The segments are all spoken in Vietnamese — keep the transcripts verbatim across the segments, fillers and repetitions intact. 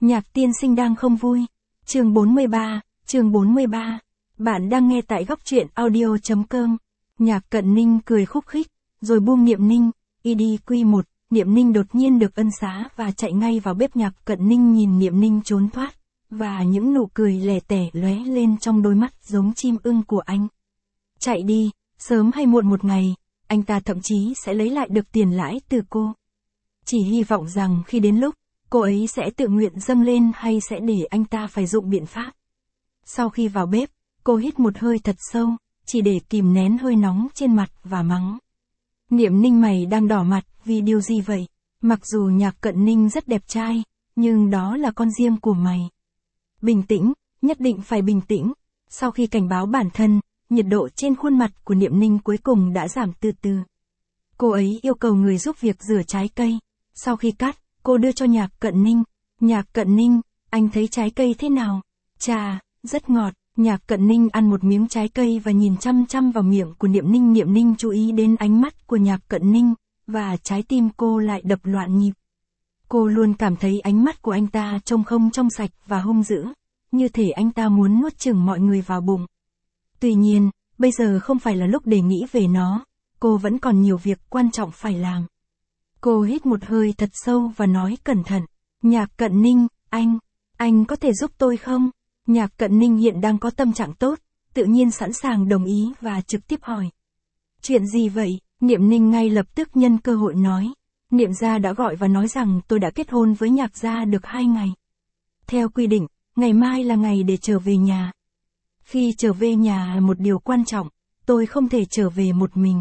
Nhạc tiên sinh đang không vui. Chương bốn mươi ba, chương bốn mươi ba. Bạn đang nghe tại góc truyện audio chấm com. Nhạc Cận Ninh cười khúc khích, rồi buông Niệm Ninh. i đê quy một, Niệm Ninh đột nhiên được ân xá và chạy ngay vào bếp. Nhạc Cận Ninh nhìn Niệm Ninh trốn thoát, và những nụ cười lẻ tẻ lóe lên trong đôi mắt giống chim ưng của anh. Chạy đi, sớm hay muộn một ngày, anh ta thậm chí sẽ lấy lại được tiền lãi từ cô. Chỉ hy vọng rằng khi đến lúc, cô ấy sẽ tự nguyện dâng lên hay sẽ để anh ta phải dụng biện pháp. Sau khi vào bếp, cô hít một hơi thật sâu, chỉ để kìm nén hơi nóng trên mặt và mắng. Niệm Ninh, mày đang đỏ mặt vì điều gì vậy? Mặc dù Nhạc Cận Ninh rất đẹp trai, nhưng đó là con riêng của mày. Bình tĩnh, nhất định phải bình tĩnh. Sau khi cảnh báo bản thân, nhiệt độ trên khuôn mặt của Niệm Ninh cuối cùng đã giảm từ từ. Cô ấy yêu cầu người giúp việc rửa trái cây. Sau khi cắt, cô đưa cho Nhạc Cận Ninh. Nhạc Cận Ninh, anh thấy trái cây thế nào? Chà, rất ngọt. Nhạc Cận Ninh ăn một miếng trái cây và nhìn chăm chăm vào miệng của Niệm Ninh. Niệm Ninh chú ý đến ánh mắt của Nhạc Cận Ninh, và trái tim cô lại đập loạn nhịp. Cô luôn cảm thấy ánh mắt của anh ta trông không trong sạch và hung dữ, như thể anh ta muốn nuốt chửng mọi người vào bụng. Tuy nhiên, bây giờ không phải là lúc để nghĩ về nó, cô vẫn còn nhiều việc quan trọng phải làm. Cô hít một hơi thật sâu và nói cẩn thận. Nhạc Cận Ninh, anh, anh có thể giúp tôi không? Nhạc Cận Ninh hiện đang có tâm trạng tốt, tự nhiên sẵn sàng đồng ý và trực tiếp hỏi. Chuyện gì vậy? Niệm Ninh ngay lập tức nhân cơ hội nói. Niệm gia đã gọi và nói rằng tôi đã kết hôn với Nhạc gia được hai ngày. Theo quy định, ngày mai là ngày để trở về nhà. Khi trở về nhà là một điều quan trọng, tôi không thể trở về một mình.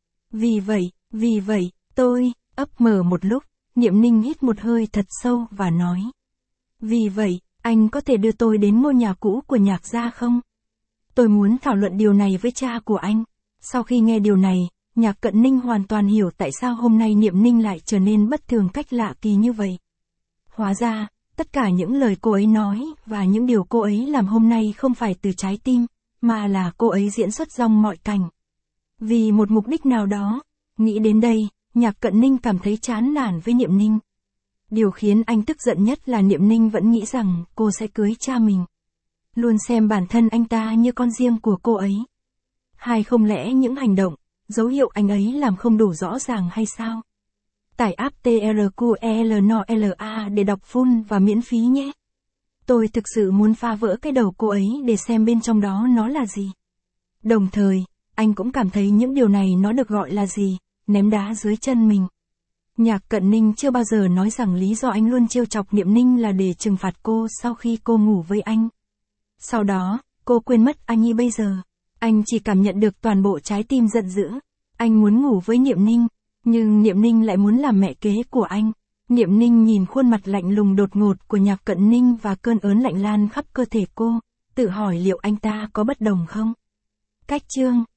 Vì vậy, vì vậy, tôi, ấp mở một lúc, Niệm Ninh hít một hơi thật sâu và nói. Vì vậy, anh có thể đưa tôi đến ngôi nhà cũ của Nhạc gia không? Tôi muốn thảo luận điều này với cha của anh. Sau khi nghe điều này, Nhạc Cận Ninh hoàn toàn hiểu tại sao hôm nay Niệm Ninh lại trở nên bất thường cách lạ kỳ như vậy. Hóa ra, tất cả những lời cô ấy nói và những điều cô ấy làm hôm nay không phải từ trái tim, mà là cô ấy diễn xuất dong mọi cảnh. Vì một mục đích nào đó, nghĩ đến đây, Nhạc Cận Ninh cảm thấy chán nản với Niệm Ninh. Điều khiến anh tức giận nhất là Niệm Ninh vẫn nghĩ rằng cô sẽ cưới cha mình. Luôn xem bản thân anh ta như con riêng của cô ấy. Hay không lẽ những hành động, dấu hiệu anh ấy làm không đủ rõ ràng hay sao? Tải app tê rờ quy e lờ en o lờ a để đọc full và miễn phí nhé. Tôi thực sự muốn phá vỡ cái đầu cô ấy để xem bên trong đó nó là gì. Đồng thời, anh cũng cảm thấy những điều này nó được gọi là gì, ném đá dưới chân mình. Nhạc Cận Ninh chưa bao giờ nói rằng lý do anh luôn trêu chọc Niệm Ninh là để trừng phạt cô sau khi cô ngủ với anh. Sau đó, cô quên mất anh như bây giờ. Anh chỉ cảm nhận được toàn bộ trái tim giận dữ. Anh muốn ngủ với Niệm Ninh, nhưng Niệm Ninh lại muốn làm mẹ kế của anh. Niệm Ninh nhìn khuôn mặt lạnh lùng đột ngột của Nhạc Cận Ninh và cơn ớn lạnh lan khắp cơ thể cô, tự hỏi liệu anh ta có bất đồng không? Cách chương